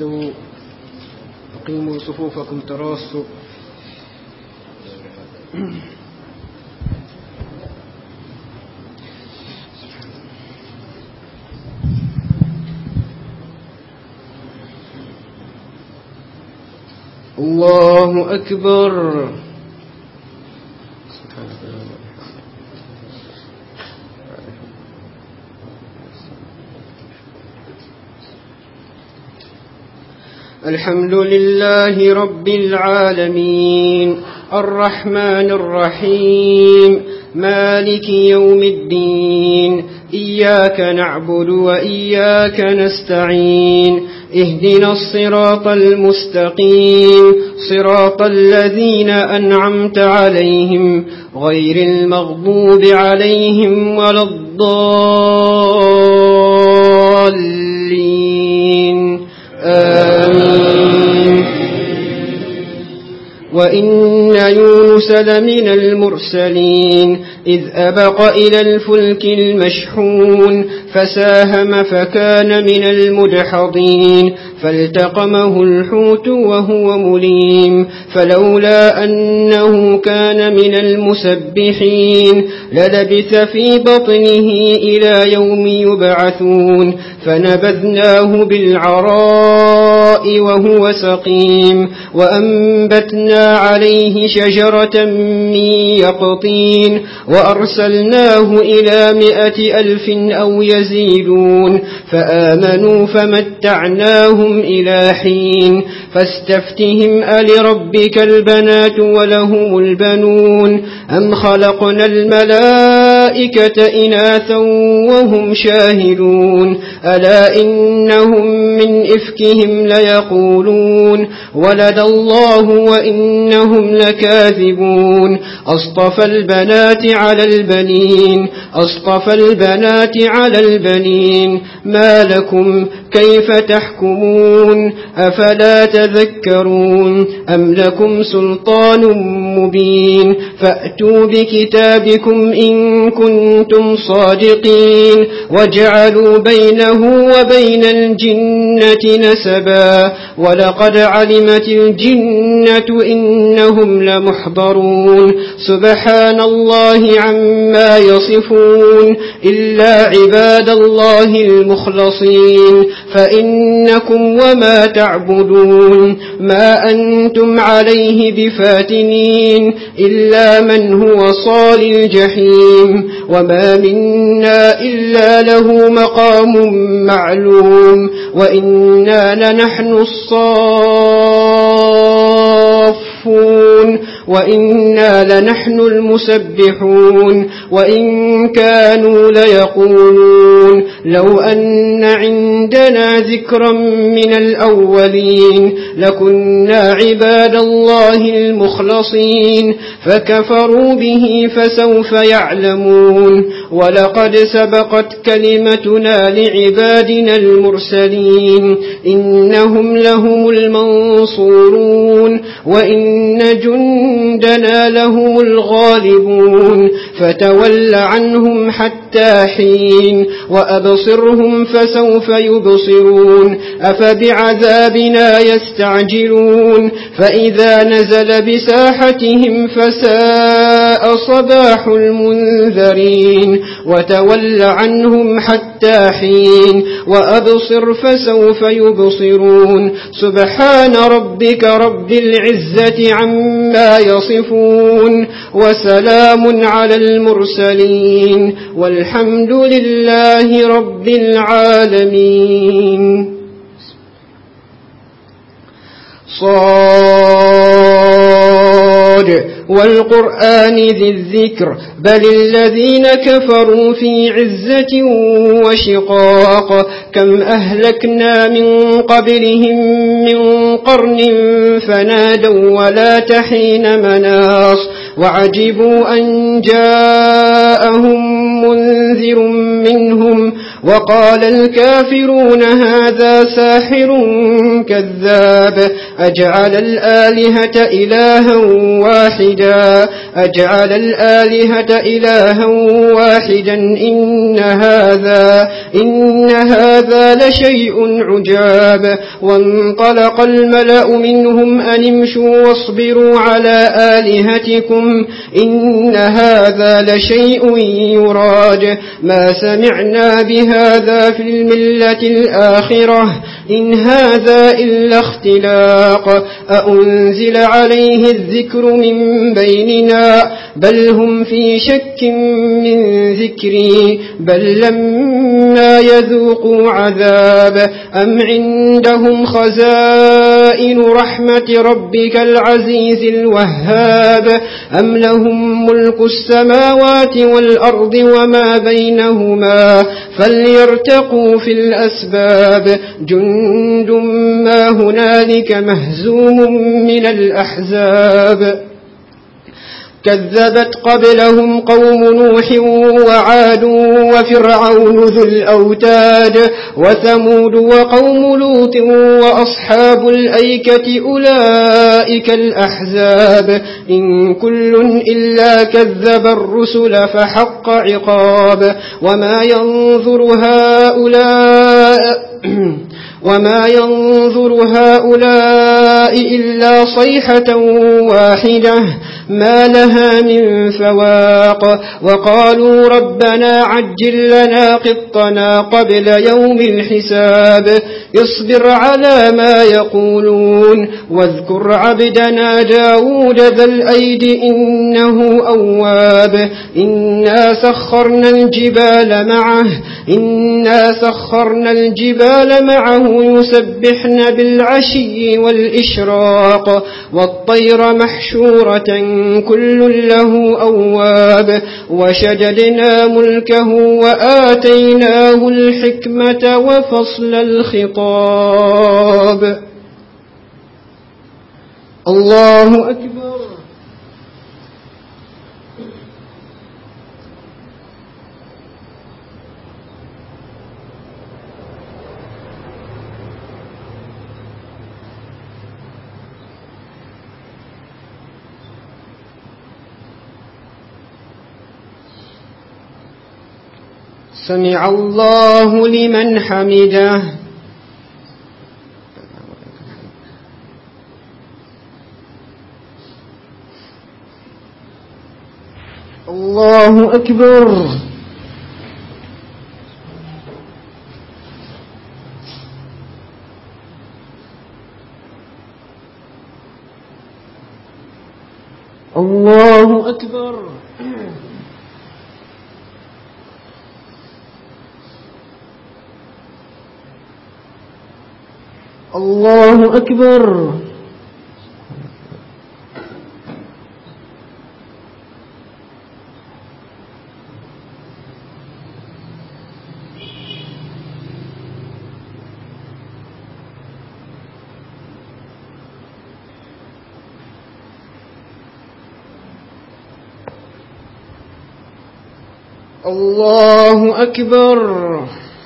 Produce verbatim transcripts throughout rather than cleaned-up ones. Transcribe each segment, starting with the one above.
استووا أقيموا صفوفكم تراصوا. الله أكبر. الحمد لله رب العالمين الرحمن الرحيم مالك يوم الدين إياك نعبد وإياك نستعين اهدنا الصراط المستقيم صراط الذين أنعمت عليهم غير المغضوب عليهم ولا الضالين آمين. وإن يونس لمن المرسلين إذ أبق إلى الفلك المشحون فساهم فكان من المدحضين فالتقمه الحوت وهو مليم فلولا أنه كان من المسبحين للبث في بطنه إلى يوم يبعثون فنبذناه بالعراء وهو سقيم وأنبتنا عليه شجرة من يقطين وأرسلناه إلى مائة ألف أو يزيدون فآمنوا فمتعناهم إلى حين فاستفتهم ألربك البنات ولهم البنون أم خلقنا الملائكة إناثا وهم شاهدون ألا إنهم من إفكهم ليقولون ولد الله وإنهم لكاذبون أصطفى البنات على البنين أصطفى البنات على البنين ما لكم كيف تحكمون أفلا تذكرون أم لكم سلطان مبين فأتوا بكتابكم إن كنتم صادقين وجعلوا بينه وبين الجنة نسبا ولقد علمت الجنة إنهم لمحضرون سبحان الله عما يصفون إلا عباد الله المخلصين فإنكم وما تعبدون ما أنتم عليه بفاتنين إلا من هو صال الجحيم وما منا إلا له مقام معلوم وإنا لنحن الصافون وإنا لنحن المسبحون وإن كانوا ليقولون لو أن عندنا ذكرا من الأولين لكنا عباد الله المخلصين فكفروا به فسوف يعلمون ولقد سبقت كلمتنا لعبادنا المرسلين إنهم لهم المنصورون وإن جندنا لهم الغالبون فتول عنهم حتى حين وأبصرهم فسوف يبصرون أفبعذابنا يستعجلون فإذا نزل بساحتهم فساء صباح المنذرين وتول عنهم حتى حين وأبصر فسوف يبصرون سبحان ربك رب العزة عما يصفون وسلام على المرسلين والحمد لله رب العالمين. صاد والقرآن ذي الذكر بل الذين كفروا في عزة وشقاق كم أهلكنا من قبلهم من قرن فنادوا ولا تحين مناص وعجبوا أن جاءهم منذر منهم وقال الكافرون هذا ساحر كذاب أجعل الآلهة إلها واحدا أجعل الآلهة إلها واحدا إن هذا إن هذا لشيء عجاب وانطلق الملأ منهم أن امشوا واصبروا على آلهتكم إن هذا لشيء يراد ما سمعنا بهذا في الملة الآخرة إن هذا إلا اختلاق أأنزل عليه الذكر من بيننا بل هم في شك من ذكري بل لما يذوقوا عذاب أم عندهم خزائن رحمة ربك العزيز الوهاب أم لهم ملك السماوات والأرض وما بينهما فليرتقوا في الأسباب جند ما هنالك مهزوم من الأحزاب كذبت قبلهم قوم نوح وعاد وفرعون ذو الأوتاد وثمود وقوم لوط وأصحاب الأيكة أولئك الأحزاب إن كل إلا كذب الرسل فحق عقاب وما ينظر هؤلاء وما ينظر هؤلاء إلا صيحة واحدة ما لها من فواق وقالوا ربنا عجل لنا قطنا قبل يوم الحساب اصبر على ما يقولون واذكر عبدنا داود ذا الأيد إنه أواب إنا سخرنا الجبال معه إنا سخرنا الجبال معه يسبحن بالعشي والإشراق والطير محشورة كل له أواب وشددنا ملكه وآتيناه الحكمة وفصل الخطاب الله أكبر سمع الله لمن حمده الله أكبر الله أكبر الله أكبر الله أكبر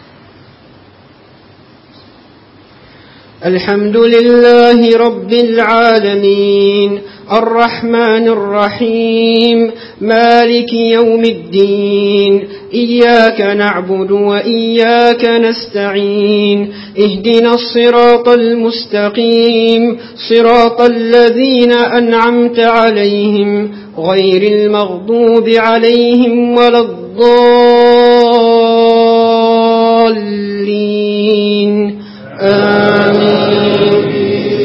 الحمد لله رب العالمين الرحمن الرحيم مالك يوم الدين إياك نعبد وإياك نستعين اهدنا الصراط المستقيم صراط الذين أنعمت عليهم غير المغضوب عليهم ولا الضالين آمين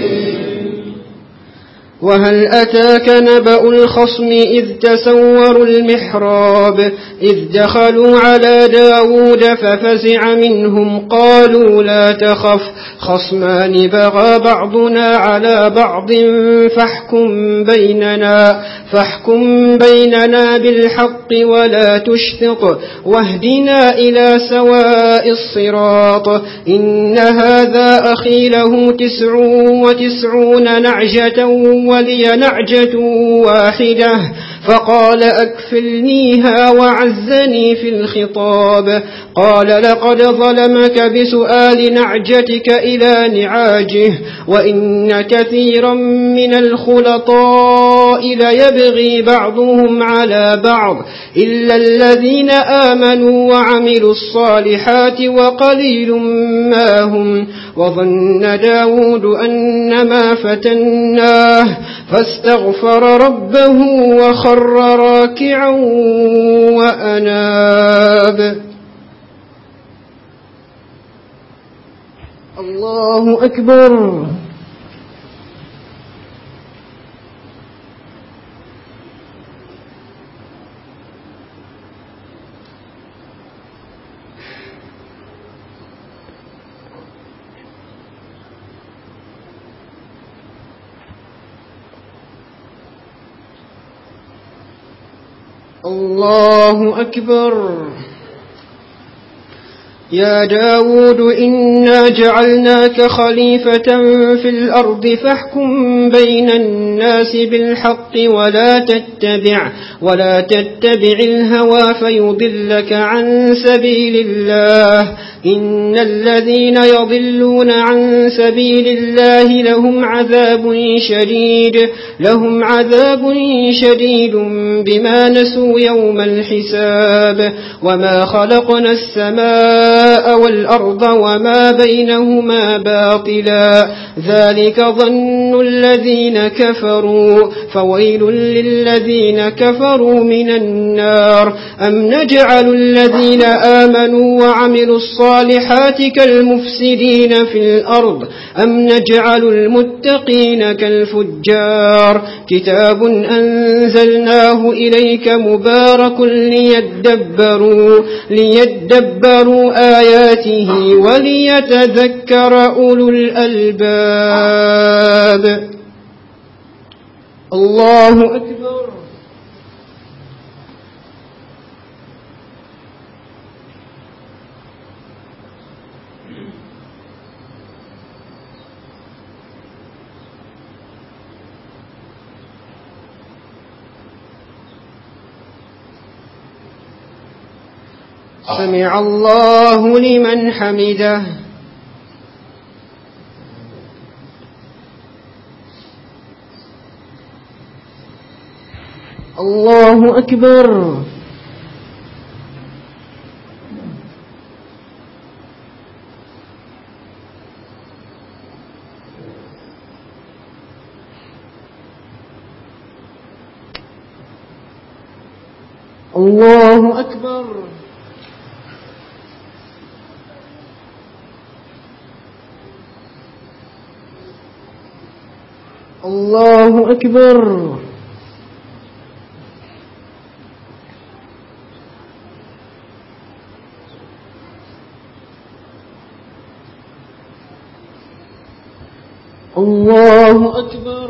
وهل أتاك نبأ الخصم إذ تسوروا المحراب إذ دخلوا على داود ففزع منهم قالوا لا تخف خصمان بغى بعضنا على بعض فاحكم بيننا فاحكم بيننا بالحق ولا تشطط واهدنا إلى سواء الصراط إن هذا أخي له تسع وتسعون نعجة ولي نعجة واحدة فقال أكفلنيها وعزني في الخطاب. قال لقد ظلمك بسؤال نعجتك إلى نعاجه وإن كثيرا من الخلطاء ليبغي بعضهم على بعض إلا الذين آمنوا وعملوا الصالحات وقليل ما هم. وظن داود أنما فتناه فاستغفر ربه وخر راكعا وأناب. الله أكبر. الله أكبر. يا داود إنا جعلناك خليفة في الأرض فاحكم بين الناس بالحق ولا تتبع ولا تتبع الهوى فيضلك عن سبيل الله. إن الذين يضلون عن سبيل الله لهم عذاب شديد لهم عذاب شديد بما نسوا يوم الحساب. وما خلقنا السماء والأرض وما بينهما باطلا ذلك ظن الذين كفروا فويل للذين كفروا من النار. أم نجعل الذين آمنوا وعملوا الصالحات كالمفسدين في الأرض أم نجعل المتقين كالفجار. كتاب أنزلناه إليك مبارك ليدبروا ليدبروا آياته وليتذكر أولو الألباب. الله أكبر. سمع الله لمن حمده. الله أكبر. الله أكبر. الله أكبر. الله أكبر.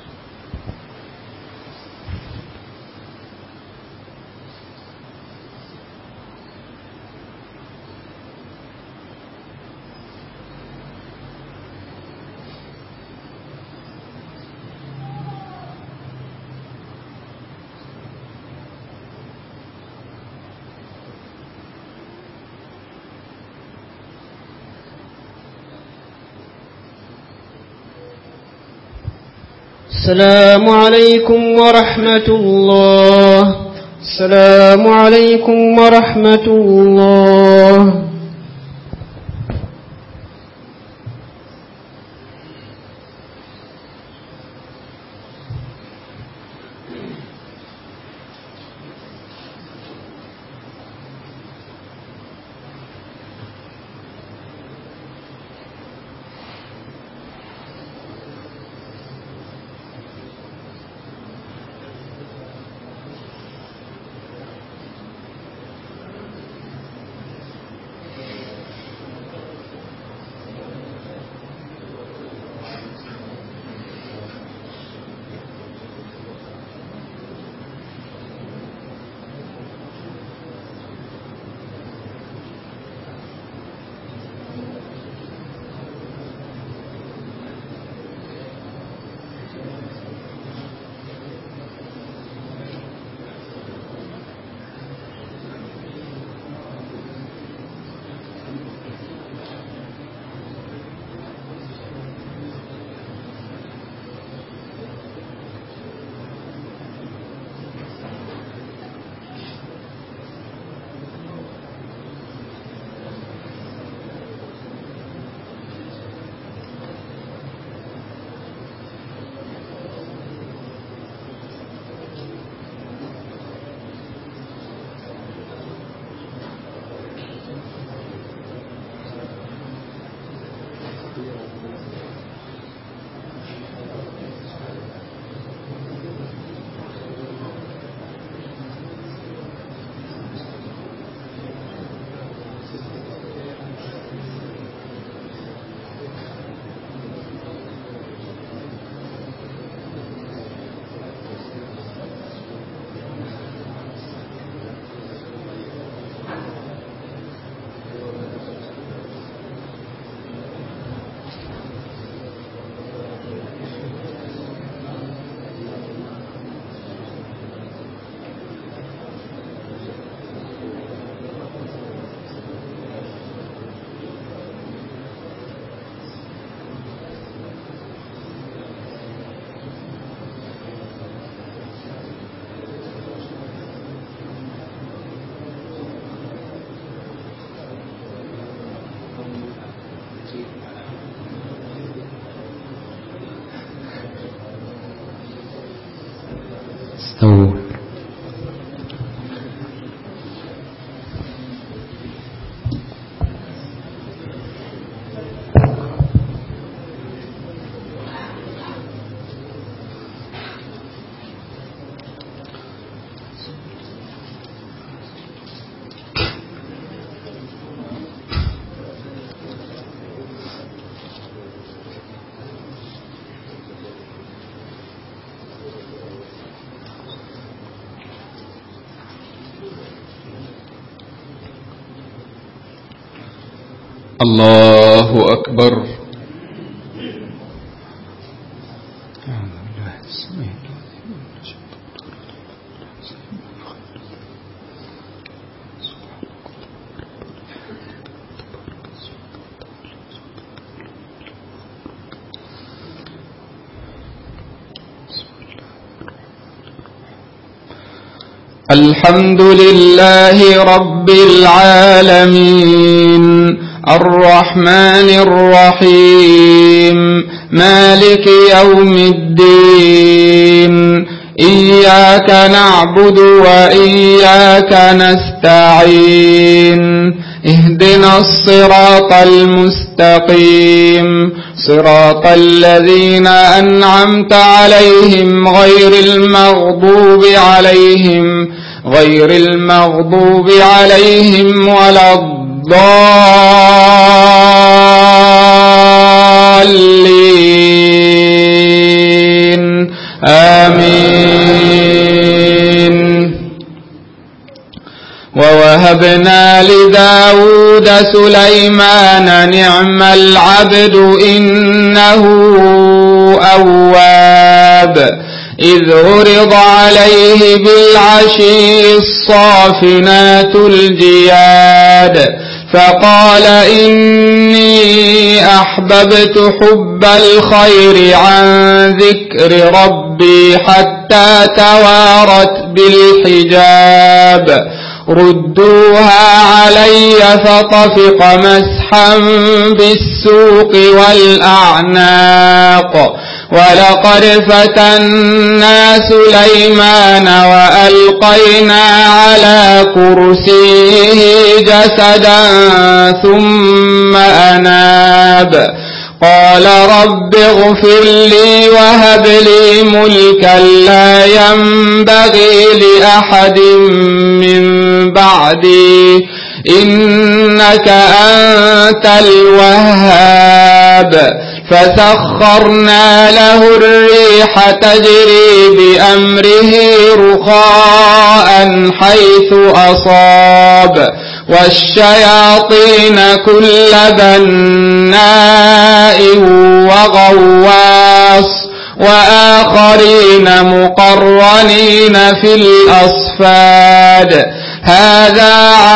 السلام عليكم ورحمة الله. السلام عليكم ورحمة الله. استووا. الله أكبر. الحمد لله رب العالمين الرحمن الرحيم مالك يوم الدين إياك نعبد وإياك نستعين اهدنا الصراط المستقيم صراط الذين أنعمت عليهم غير المغضوب عليهم غير المغضوب عليهم ولا الضالين آمين. ووهبنا لداود سليمان نعم العبد إنه أواب إذ عرض عليه بالعشي الصافنات الجياد فقال إني أحببت حب الخير عن ذكر ربي حتى توارت بالحجاب ردوها علي فطفق مسحا بالسوق والأعناق ولقد فتنا سليمان وألقينا على كرسيه جسدا ثم أناب قال رب اغفر لي وهب لي ملكا لا ينبغي لأحد من بعدي إنك أنت الوهاب فسخرنا له الريح تجري بأمره رخاء حيث أصاب والشياطين كل بناء وغواص وآخرين مقرنين في الأصفاد هذا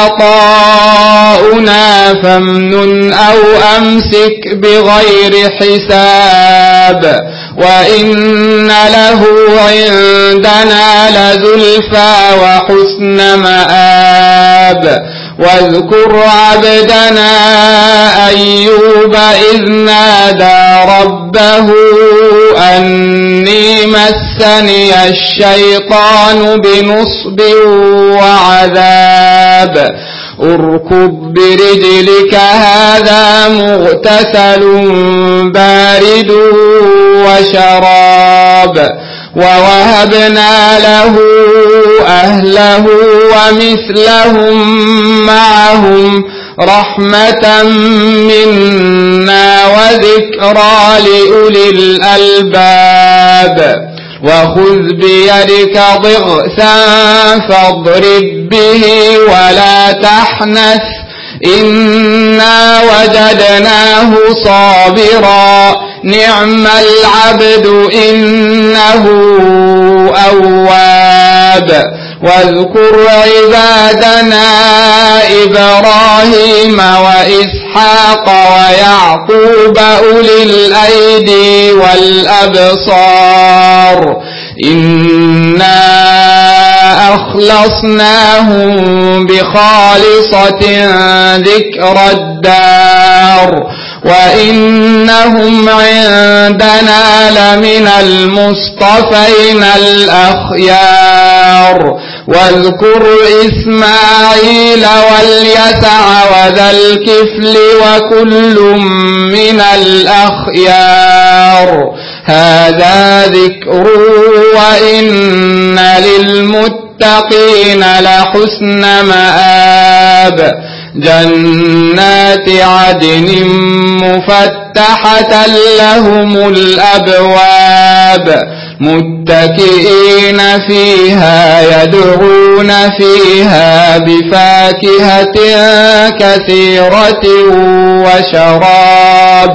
عطاؤنا فامنن أو أمسك بغير حساب وإن له عندنا لزلفى وحسن مآب واذكر عبدنا أيوب إذ نادى ربه أني مسني الشيطان بنصب وعذاب اركض برجلك هذا مغتسل بارد وشراب ووهبنا له أهله ومثلهم معهم رحمة منا وذكرى لأولي الألباب وخذ بيدك ضغثا فاضرب به ولا تحنث إنا وجدناه صابرا نعم العبد إنه أواب واذكر عبادنا إبراهيم وإسحاق ويعقوب أولي الأيدي والأبصار إنا أخلصناهم بخالصة ذكر الدار وإنهم عندنا لمن المصطفين الأخيار واذكر إسماعيل واليسع وذا الكفل وكل من الأخيار هذا ذكر وإن للمتقين لحسن مآب جنات عدن مفتحة لهم الأبواب متكئين فيها يدعون فيها بفاكهة كثيرة وشراب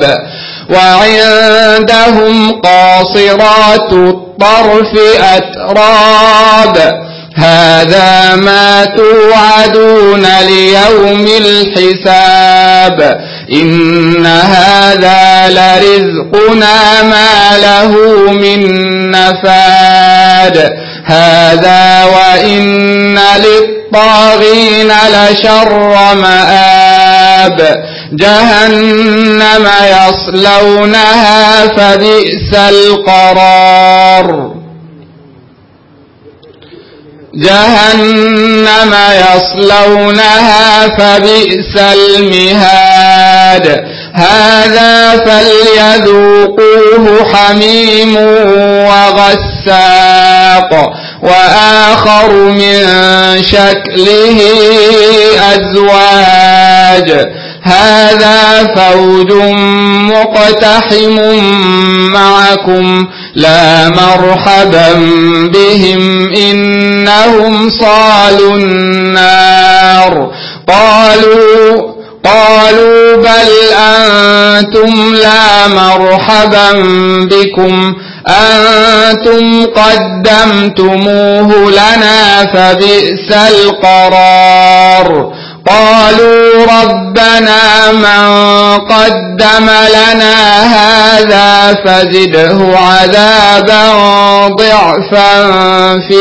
وعندهم قاصرات الطرف أتراب هذا ما توعدون ليوم الحساب إن هذا لرزقنا ما له من نفاد هذا وإن للطاغين لشر مآب جهنم يصلونها فبئس القرار جهنم يصلونها فبئس المهاد هذا فليذوقوه حميم وغساق وآخر من شكله أزواج هذا فوج مقتحم معكم لا مرحبا بهم إنهم صالوا النار قالوا قالوا بل أنتم لا مرحبا بكم أنتم قدمتموه لنا فبئس القرار قالوا ربنا من قدم لنا هذا فزده عذابا ضعفا في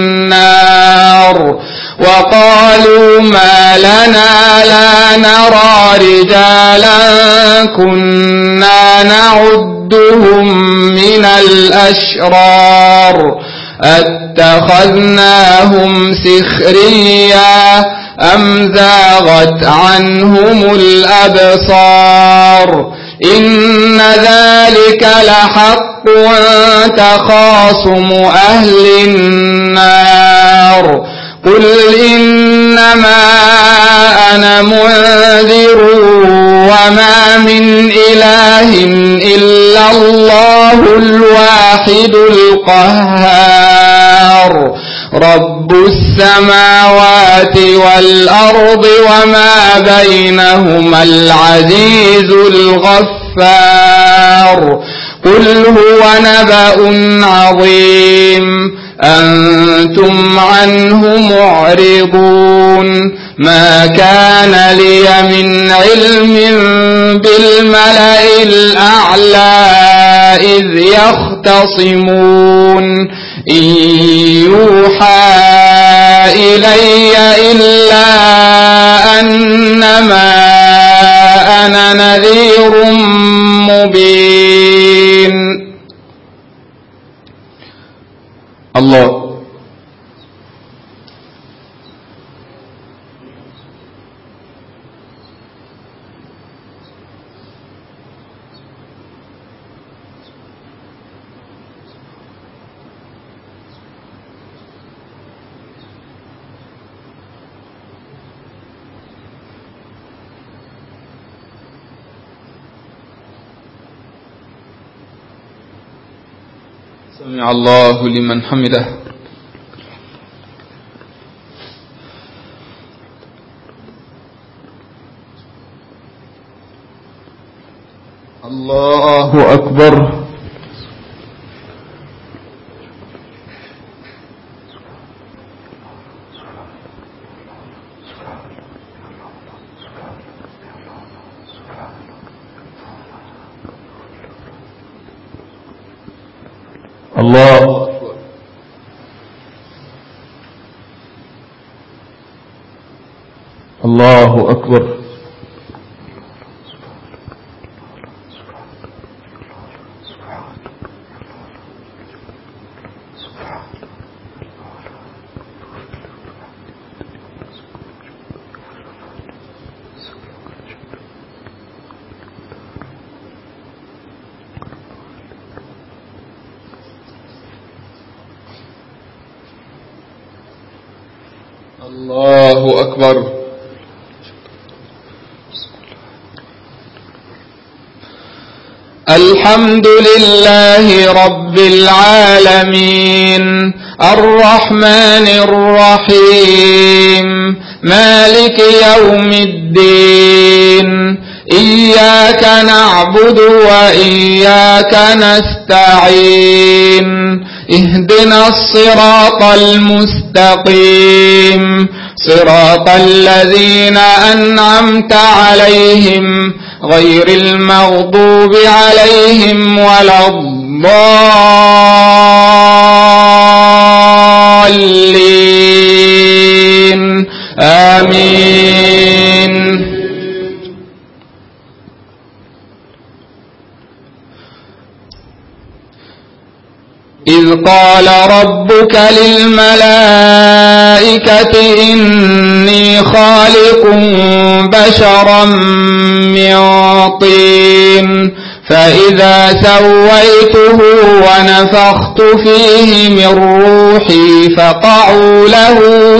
النار وقالوا ما لنا لا نرى رجالا كنا نعدهم من الأشرار اتخذناهم سخريا أم زاغت عنهم الأبصار إن ذلك لحق تخاصم أهل النار قل إنما أنا منذر وما من إله إلا الله الواحد القهار رب السماوات والأرض وما بينهما العزيز الغفار قل هو نبأ عظيم أنتم عنه معرضون ما كان لي من علم بالملأ الأعلى إذ يختصمون إن يوحى إلي إلا أنما أنا نذير مبين. الله سمع الله لمن حمده. الله أكبر. الله الله أكبر. الله أكبر. الحمد لله رب العالمين الرحمن الرحيم مالك يوم الدين إياك نعبد وإياك نستعين اهدنا الصراط المستقيم صراط الذين أنعمت عليهم غير المغضوب عليهم ولا الضالين آمين. إذ قال ربك للملائكة إني خالق بشرا من طين فإذا سويته ونفخت فيه من روحي فقعوا له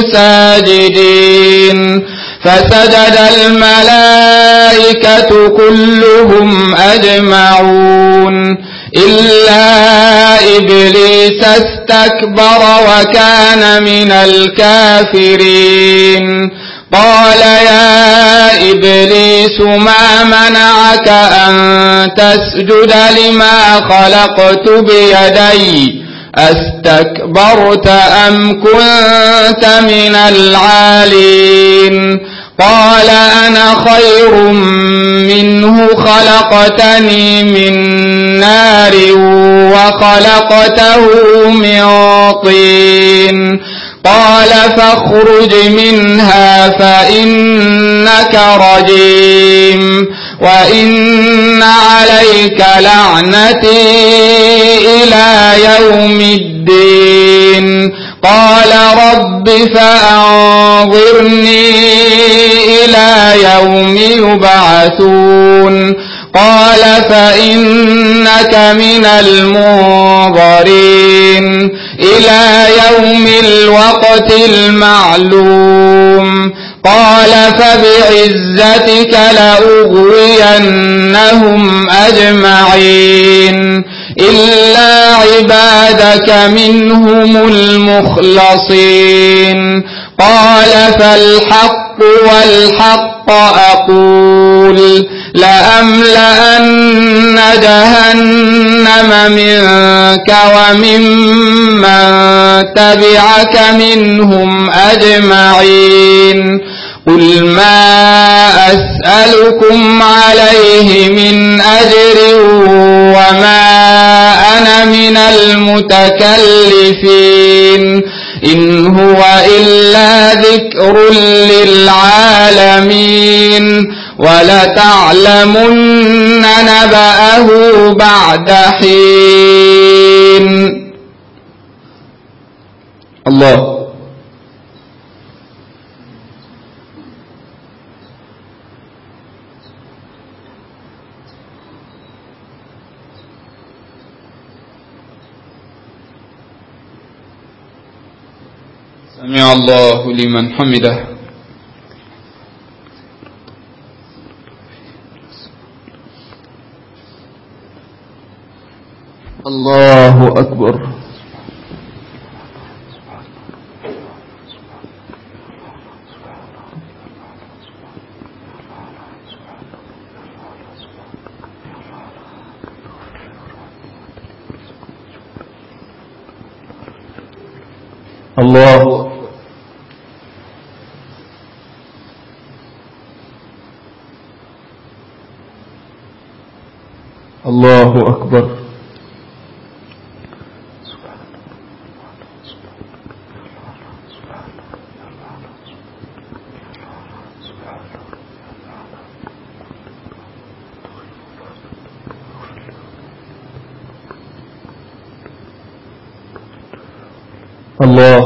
ساجدين فسجد الملائكة كلهم أجمعون إلا إبليس استكبر وكان من الكافرين قال يا إبليس ما منعك أن تسجد لما خلقت بيدي أستكبرت أم كنت من العالين قال أنا خير منه خلقتني من نار وخلقته من طين قال فاخرج منها فإنك رجيم وإن عليك لعنتي إلى يوم الدين قال رب فأنظرني إلى يوم يبعثون قال فإنك من المنظرين إلى يوم الوقت المعلوم قال فبعزتك لأغوينهم أجمعين إلا عبادك منهم المخلصين قال فالحق والحق أقول لأملأن جهنم منك وممن تبعك منهم أجمعين قل ما أسألكم عليه من أجر وما أنا من المتكلفين إن هو إلا ذكر للعالمين ولتعلمن نبأه بعد حين. الله سمع الله لمن حمده. الله أكبر. الله الله أكبر. الله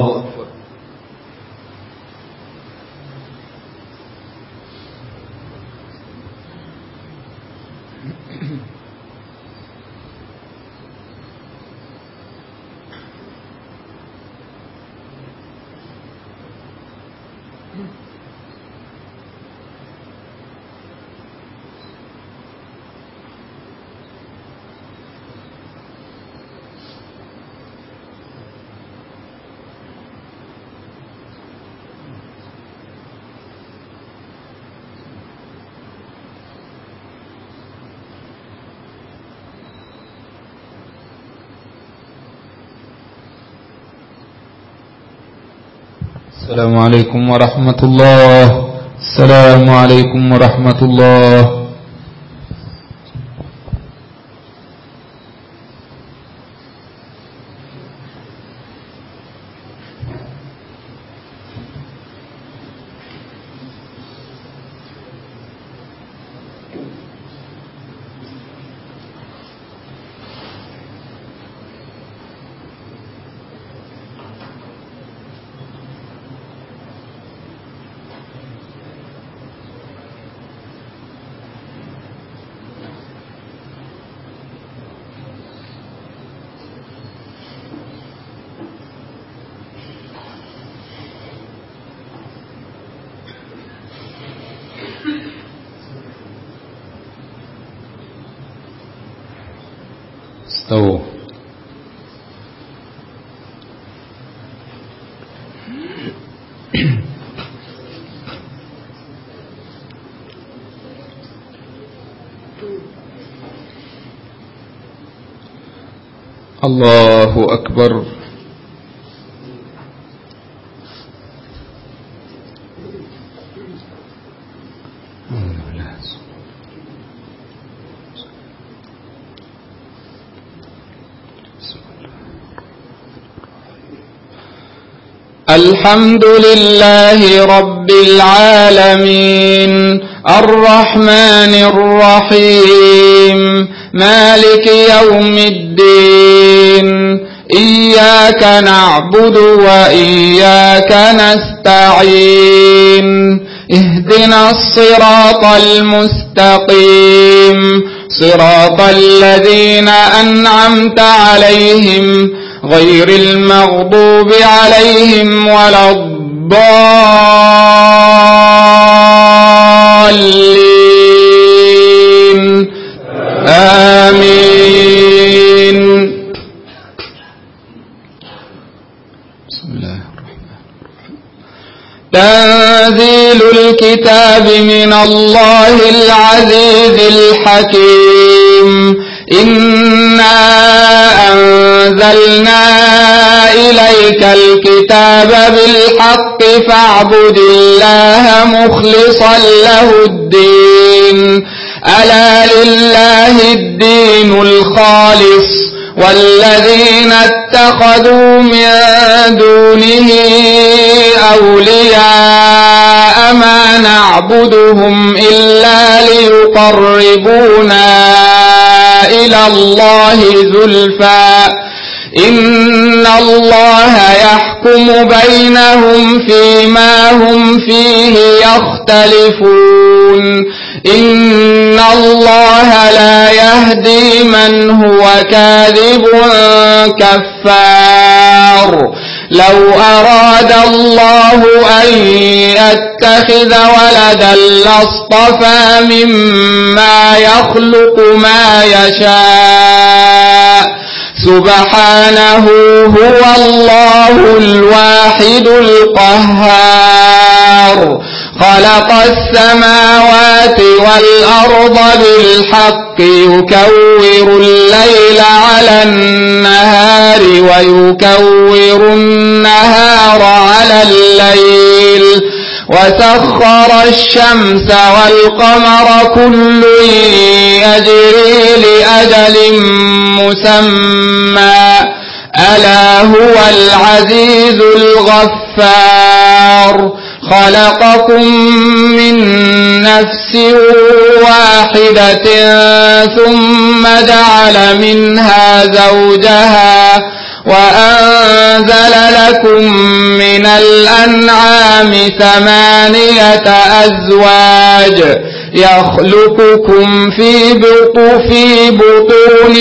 السلام عليكم ورحمة الله. السلام عليكم ورحمة الله. استووا. الله أكبر. الحمد لله رب العالمين الرحمن الرحيم مالك يوم الدين إياك نعبد وإياك نستعين اهدنا الصراط المستقيم صراط الذين أنعمت عليهم غير المغضوب عليهم ولا الضالين آمين. بسم الله الرحمن الرحيم. تنزيل الكتاب من الله العزيز الحكيم. إنا أنزلنا إليك الكتاب بالحق فاعبد الله مخلصا له الدين ألا لله الدين الخالص والذين اتخذوا من دونه أولياء ما نعبدهم إلا ليقربونا إلى الله زلفى إن الله يحكم بينهم فيما هم فيه يختلفون إن الله لا يهدي من هو كاذب كفار. لو أراد الله أن يتخذ ولدا لاصطفى مما يخلق ما يشاء سبحانه هو الله الواحد القهار. خلق السماوات والأرض بالحق يكور الليل على النهار ويكور النهار على الليل وسخر الشمس والقمر كل يجري لأجل مسمى ألا هو العزيز الغفار. خلقكم من نفس واحدة ثم جعل منها زوجها وأنزل لكم من الأنعام ثمانية أزواج يخلقكم في بطون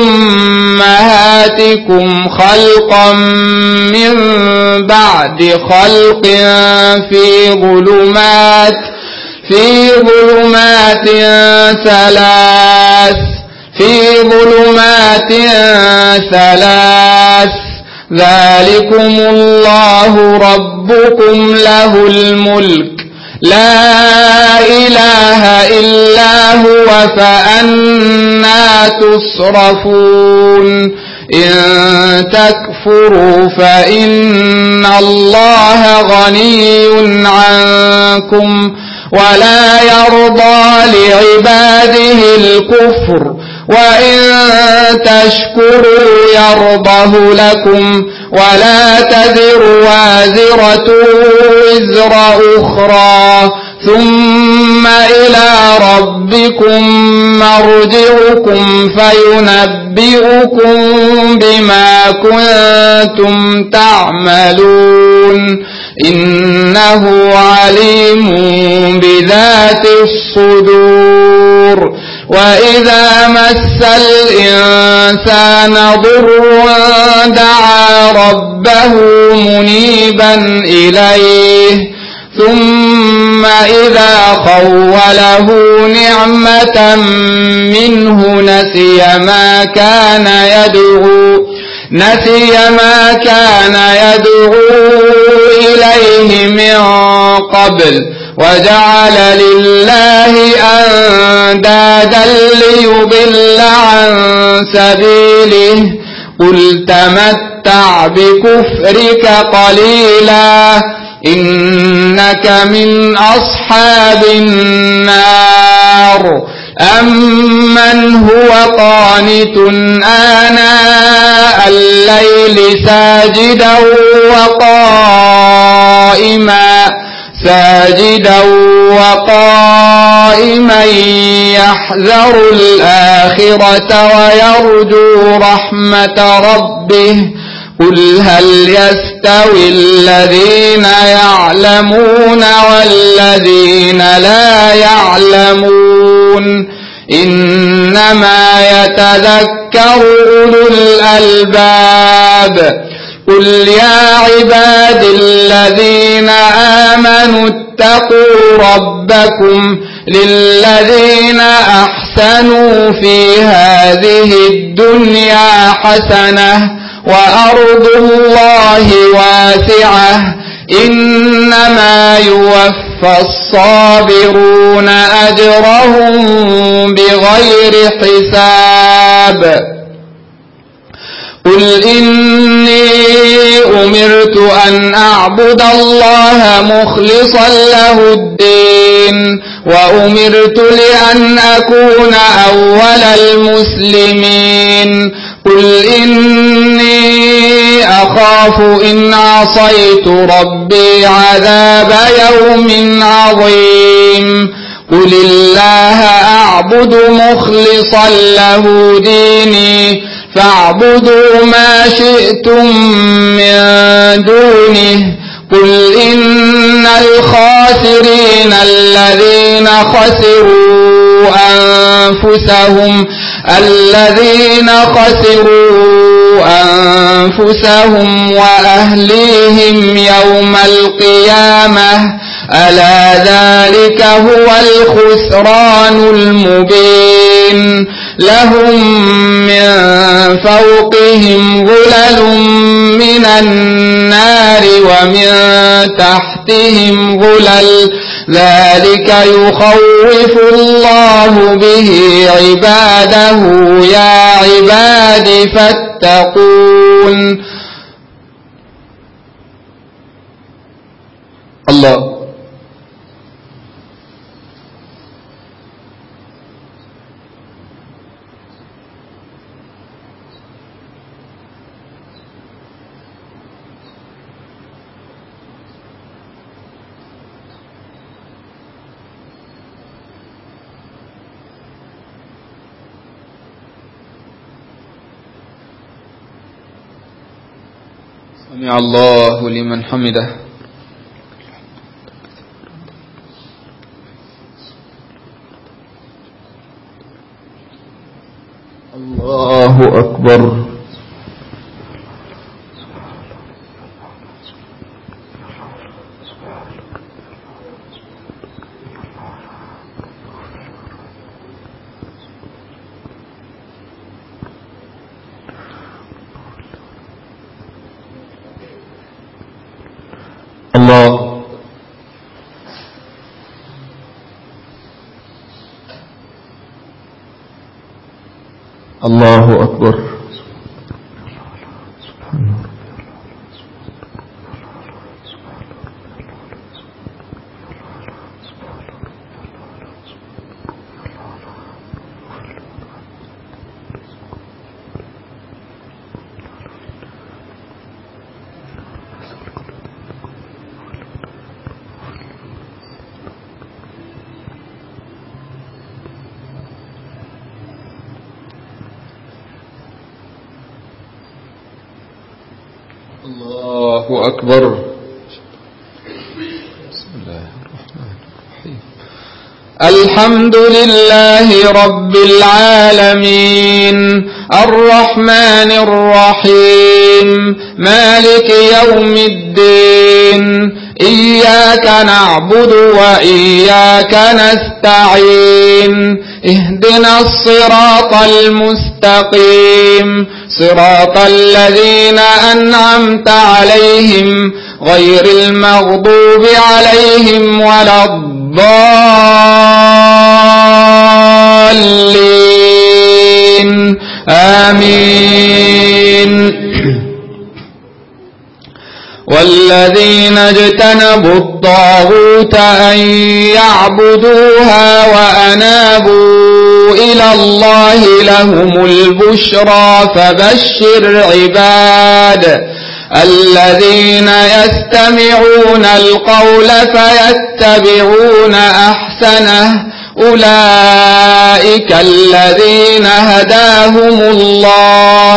أمهاتكم خلقا من بعد خلق في ظلمات في ظلمات ثلاث في ظلمات ثلاث ذلكم الله ربكم له الملك لا إله إلا هو فأنى تصرفون. إن تكفروا فإن الله غني عنكم ولا يرضى لعباده الكفر وإن تشكروا يرضه لكم ولا تزر وازرة وزر أخرى ثم إلى ربكم مرجعكم فينبئكم بما كنتم تعملون إنه عليم بذات الصدور وإذا مس الإنسان ضر دعا ربه منيبا إليه ثم إذا خوله نعمة منه نسي ما كان يدعو نسي ما كان يدعو إليه من قبل وجعل لله أندادا ليضل عن سبيله قل تمتع بكفرك قليلا إنك من أصحاب النار أمن هو قانت آناء الليل ساجدا وقائما ساجدا وقائما يحذر الآخرة ويرجو رحمة ربه قل هل يستوي الذين يعلمون والذين لا يعلمون إنما يتذكر أولو الألباب قل يا عباد الذين آمنوا اتقوا ربكم للذين أحسنوا في هذه الدنيا حسنة وأرض الله واسعة إنما يوفى الصابرون أجرهم بغير حساب قل إني أمرت أن أعبد الله مخلصا له الدين وأمرت لأن أكون أول المسلمين قل إني أخاف إن عصيت ربي عذاب يوم عظيم قل الله أعبد مخلصا له ديني فاعبدوا ما شئتم من دونه قل إن الخاسرين الذين خسروا أنفسهم الذين خسروا أنفسهم وأهليهم يوم القيامة ألا ذلك هو الخسران المبين لهم من فوقهم ظلل من النار ومن تحتهم ظلل ذلك يخوف الله به عباده يا عباد فاتقون. الله سمع الله لمن حمده. الله أكبر. الله الله أكبر. الله أكبر. الحمد لله رب العالمين الرحمن الرحيم مالك يوم الدين إياك نعبد وإياك نستعين اهدنا الصراط المستقيم صراط الذين أنعمت عليهم غير المغضوب عليهم ولا الضالين آمين. والذين اجتنبوا الطاغوت أن يعبدوها وأنابوا إلى الله لهم البشرى فبشر عباد الذين يستمعون القول فيتبعون أحسنه أولئك الذين هداهم الله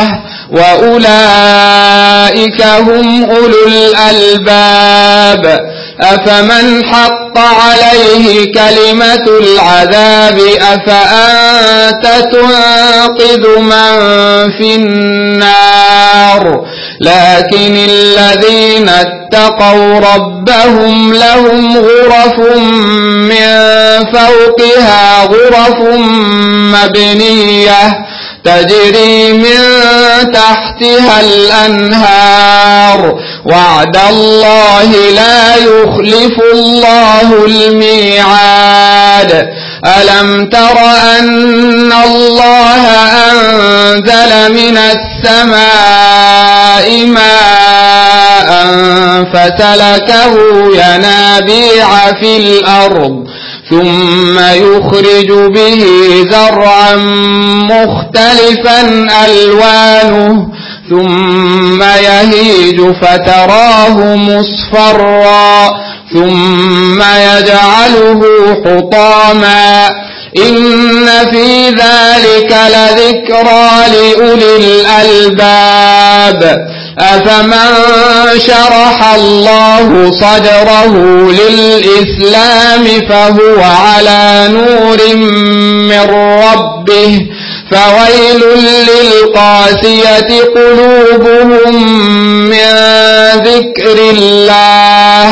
وأولئك هم أولو الألباب. أفمن حق عليه كلمة العذاب أفأنت تنقذ من في النار لكن الذين اتقوا ربهم لهم غرف من فوقها غرف مبنية تجري من تحتها الأنهار وعد الله لا يخلف الله الميعاد. ألم تر أن الله أنزل من السماء ماء فسلكه ينابيع في الأرض ثم يخرج به زرعا مختلفا ألوانه ثم يهيج فتراه مصفرا ثم يجعله حطاما إن في ذلك لذكرى لأولي الألباب. أفمن شرح الله صدره للإسلام فهو على نور من ربه فويل للقاسية قلوبهم من ذكر الله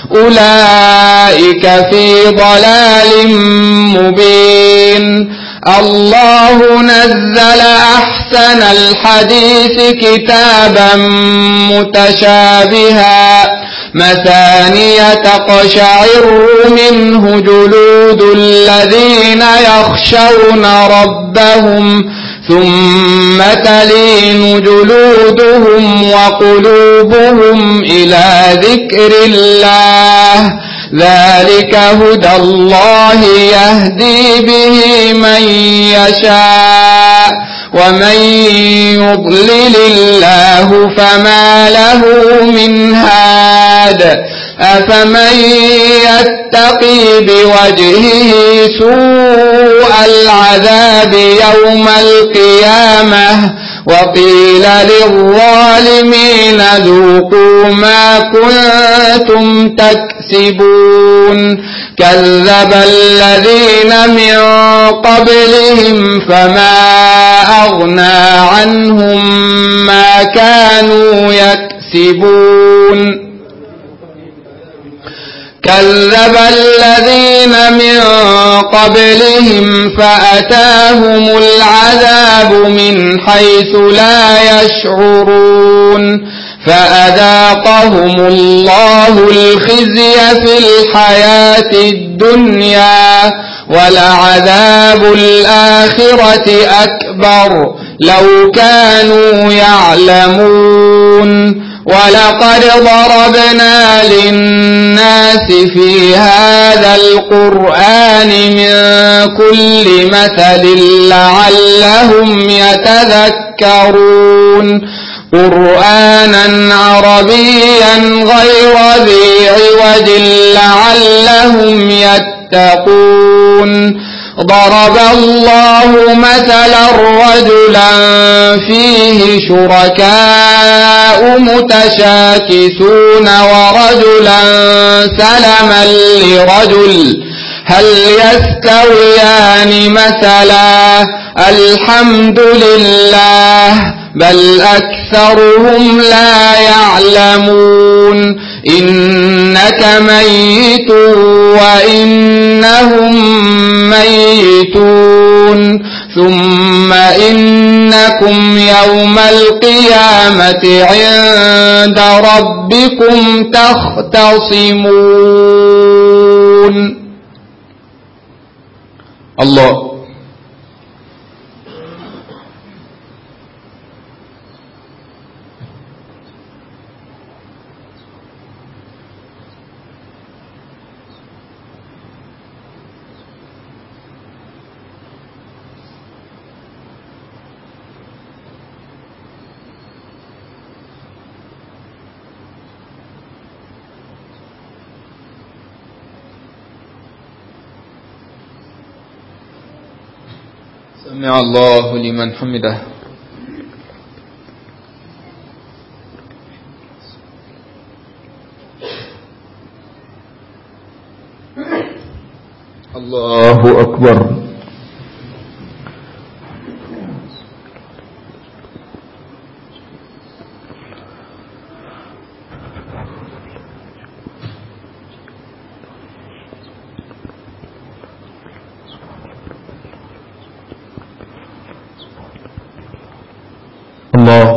أولئك في ضلال مبين. الله نزل أحسن الحديث كتابا متشابها مثانية تقشعر منه جلود الذين يخشون ربهم ثم تلين جلودهم وقلوبهم إلى ذكر الله ذلك هدى الله يهدي به من يشاء ومن يضلل الله فما له من هاد. أفمن يتقي بوجهه سوء العذاب يوم القيامة وقيل للظالمين ذوقوا ما كنتم تكسبون. كذب الذين من قبلهم فما أغنى عنهم ما كانوا يكسبون. كذب الذين من قبلهم فأتاهم العذاب من حيث لا يشعرون فأذاقهم الله الخزي في الحياة الدنيا ولعذاب الآخرة أكبر لو كانوا يعلمون. ولقد ضربنا للناس في هذا القرآن من كل مثل لعلهم يتذكرون. قرآنا عربيا غير ذي عوج لعلهم يتقون. ضرب الله مثلا رجلا فيه شركاء متشاكسون ورجلا سلما لرجل هل يستويان مثلا الحمد لله بل أكثرهم لا يعلمون إنك ميت وإنهم ميتون ثم إنكم يوم القيامة عند ربكم تختصمون. الله سمع الله لمن حمده. الله أكبر. الله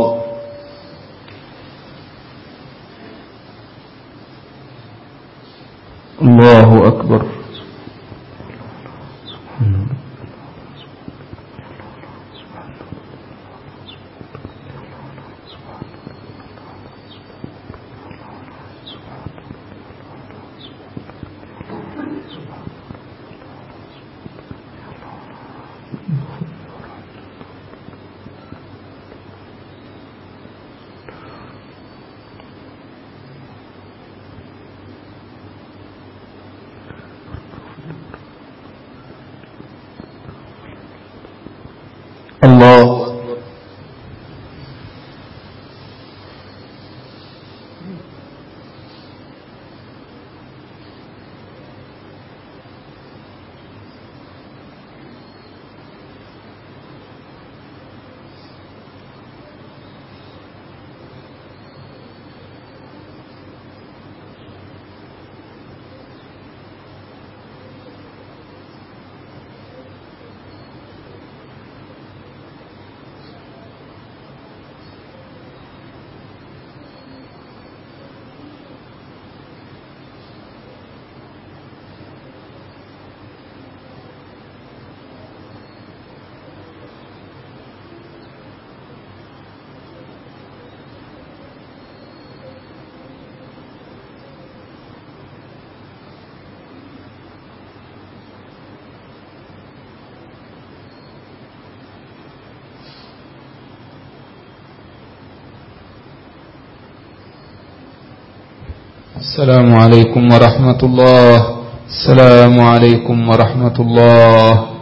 الله أكبر. الله أكبر. السلام عليكم ورحمة الله. السلام عليكم ورحمة الله.